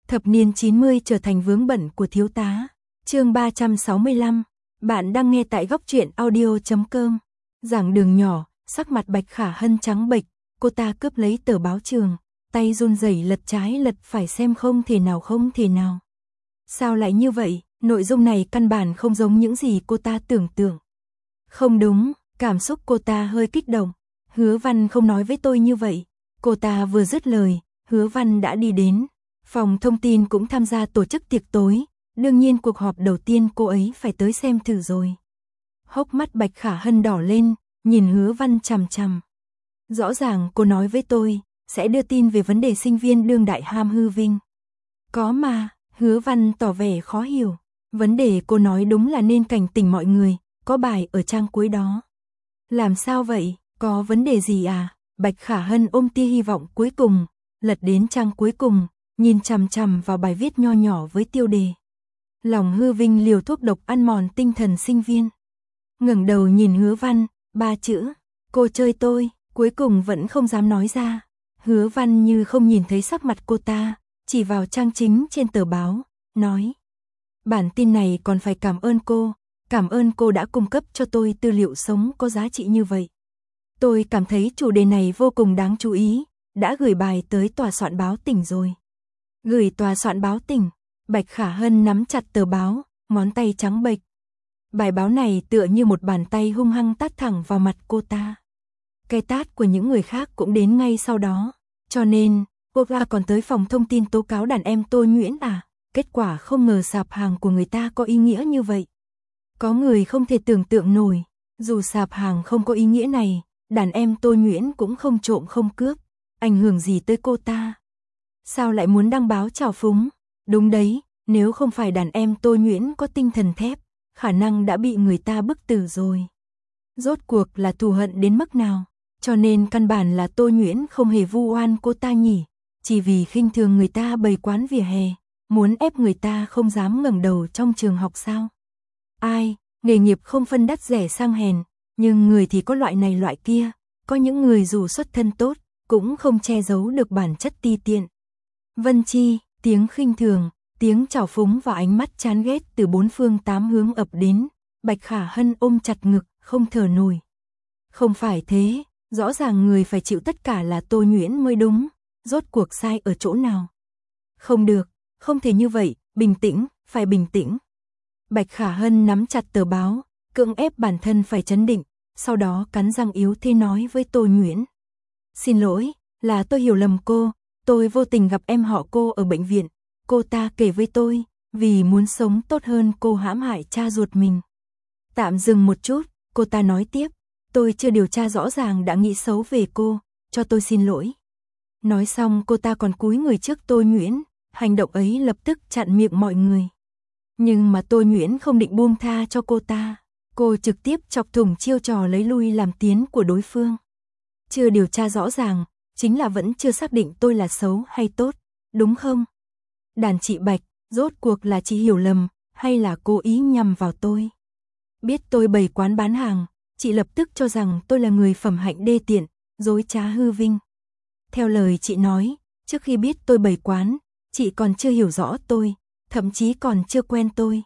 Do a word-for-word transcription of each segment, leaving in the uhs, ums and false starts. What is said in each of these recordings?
Thập niên chín mươi trở thành vướng bận của thiếu tá. Chương ba trăm sáu mươi lăm. Bạn đang nghe tại góc truyện audio chấm com. Giảng đường nhỏ, sắc mặt Bạch Khả Hân trắng bệch, cô ta cướp lấy tờ báo trường, tay run rẩy lật trái lật phải xem không thể nào không thể nào. Sao lại như vậy, nội dung này căn bản không giống những gì cô ta tưởng tượng. Không đúng, cảm xúc cô ta hơi kích động. Hứa Văn không nói với tôi như vậy. Cô ta vừa dứt lời, Hứa Văn đã đi đến. Phòng thông tin cũng tham gia tổ chức tiệc tối, đương nhiên cuộc họp đầu tiên cô ấy phải tới xem thử rồi. Hốc mắt Bạch Khả Hân đỏ lên, nhìn Hứa Văn chằm chằm. Rõ ràng cô nói với tôi, sẽ đưa tin về vấn đề sinh viên đương đại ham hư vinh. Có mà, Hứa Văn tỏ vẻ khó hiểu. Vấn đề cô nói đúng là nên cảnh tỉnh mọi người, có bài ở trang cuối đó. Làm sao vậy, có vấn đề gì à? Bạch Khả Hân ôm tia hy vọng cuối cùng, lật đến trang cuối cùng, nhìn chằm chằm vào bài viết nho nhỏ với tiêu đề. Lòng hư vinh liều thuốc độc ăn mòn tinh thần sinh viên. Ngẩng đầu nhìn Hứa Văn, ba chữ, cô chơi tôi, cuối cùng vẫn không dám nói ra. Hứa Văn như không nhìn thấy sắc mặt cô ta, chỉ vào trang chính trên tờ báo, nói. Bản tin này còn phải cảm ơn cô, cảm ơn cô đã cung cấp cho tôi tư liệu sống có giá trị như vậy. Tôi cảm thấy chủ đề này vô cùng đáng chú ý, đã gửi bài tới tòa soạn báo tỉnh rồi. Gửi tòa soạn báo tỉnh, Bạch Khả Hân nắm chặt tờ báo, ngón tay trắng bệch. Bài báo này tựa như một bàn tay hung hăng tát thẳng vào mặt cô ta. Cái tát của những người khác cũng đến ngay sau đó, cho nên, cô ta còn tới phòng thông tin tố cáo đàn em Tô Nhuyễn à, kết quả không ngờ sạp hàng của người ta có ý nghĩa như vậy. Có người không thể tưởng tượng nổi, dù sạp hàng không có ý nghĩa này, đàn em Tô Nhuyễn cũng không trộm không cướp, ảnh hưởng gì tới cô ta. Sao lại muốn đăng báo trào phúng? Đúng đấy, nếu không phải đàn em Tô Nhuyễn có tinh thần thép, khả năng đã bị người ta bức tử rồi. Rốt cuộc là thù hận đến mức nào, cho nên căn bản là Tô Nhuyễn không hề vu oan cô ta nhỉ, chỉ vì khinh thường người ta bày quán vỉa hè, muốn ép người ta không dám ngẩng đầu trong trường học sao? Ai, nghề nghiệp không phân đắt rẻ sang hèn, nhưng người thì có loại này loại kia, có những người dù xuất thân tốt, cũng không che giấu được bản chất ti tiện. Vân Chi, tiếng khinh thường, tiếng trào phúng và ánh mắt chán ghét từ bốn phương tám hướng ập đến, Bạch Khả Hân ôm chặt ngực, không thở nổi. Không phải thế, rõ ràng người phải chịu tất cả là Tô Nhuyễn mới đúng, rốt cuộc sai ở chỗ nào? Không được, không thể như vậy, bình tĩnh, phải bình tĩnh. Bạch Khả Hân nắm chặt tờ báo, cưỡng ép bản thân phải trấn định, sau đó cắn răng yếu thế nói với Tô Nhuyễn. Xin lỗi, là tôi hiểu lầm cô, tôi vô tình gặp em họ cô ở bệnh viện, cô ta kể với tôi, vì muốn sống tốt hơn cô hãm hại cha ruột mình. Tạm dừng một chút, cô ta nói tiếp, tôi chưa điều tra rõ ràng đã nghĩ xấu về cô, cho tôi xin lỗi. Nói xong cô ta còn cúi người trước Tô Nhuyễn, hành động ấy lập tức chặn miệng mọi người. Nhưng mà Tô Nhuyễn không định buông tha cho cô ta, cô trực tiếp chọc thủng chiêu trò lấy lui làm tiến của đối phương. Chưa điều tra rõ ràng, chính là vẫn chưa xác định tôi là xấu hay tốt, đúng không? Đàn chị Bạch, rốt cuộc là chị hiểu lầm, hay là cố ý nhằm vào tôi? Biết tôi bày quán bán hàng, chị lập tức cho rằng tôi là người phẩm hạnh đê tiện, dối trá hư vinh. Theo lời chị nói, trước khi biết tôi bày quán, chị còn chưa hiểu rõ tôi, thậm chí còn chưa quen tôi.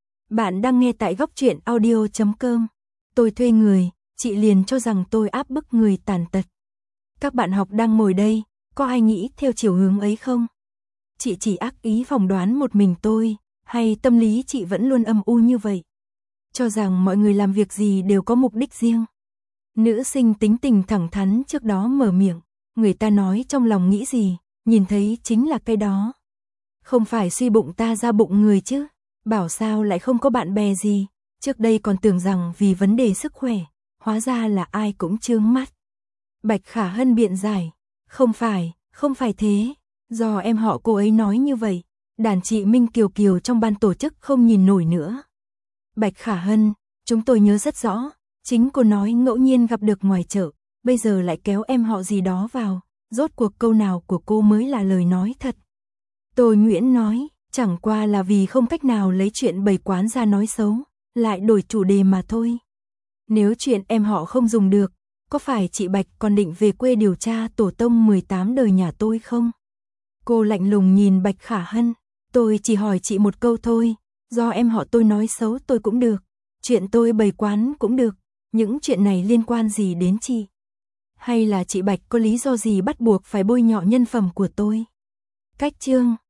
Bạn đang nghe tại góc truyện audio chấm com. Tôi thuê người, chị liền cho rằng tôi áp bức người tàn tật. Các bạn học đang ngồi đây, có ai nghĩ theo chiều hướng ấy không? Chị chỉ ác ý phỏng đoán một mình tôi, hay tâm lý chị vẫn luôn âm u như vậy? Cho rằng mọi người làm việc gì đều có mục đích riêng. Nữ sinh tính tình thẳng thắn trước đó mở miệng, người ta nói trong lòng nghĩ gì, nhìn thấy chính là cái đó. Không phải suy bụng ta ra bụng người chứ, bảo sao lại không có bạn bè gì, trước đây còn tưởng rằng vì vấn đề sức khỏe, hóa ra là ai cũng chướng mắt. Bạch Khả Hân biện giải, không phải, không phải thế, do em họ cô ấy nói như vậy, đàn chị Minh Kiều Kiều trong ban tổ chức không nhìn nổi nữa. Bạch Khả Hân, chúng tôi nhớ rất rõ, chính cô nói ngẫu nhiên gặp được ngoài chợ, bây giờ lại kéo em họ gì đó vào, rốt cuộc câu nào của cô mới là lời nói thật. Tô Nhuyễn nói, chẳng qua là vì không cách nào lấy chuyện bày quán ra nói xấu, lại đổi chủ đề mà thôi. Nếu chuyện em họ không dùng được, có phải chị Bạch còn định về quê điều tra tổ tông mười tám đời nhà tôi không? Cô lạnh lùng nhìn Bạch Khả Hân. Tôi chỉ hỏi chị một câu thôi, do em họ tôi nói xấu tôi cũng được, chuyện tôi bày quán cũng được, những chuyện này liên quan gì đến chị? Hay là chị Bạch có lý do gì bắt buộc phải bôi nhọ nhân phẩm của tôi? Cách chương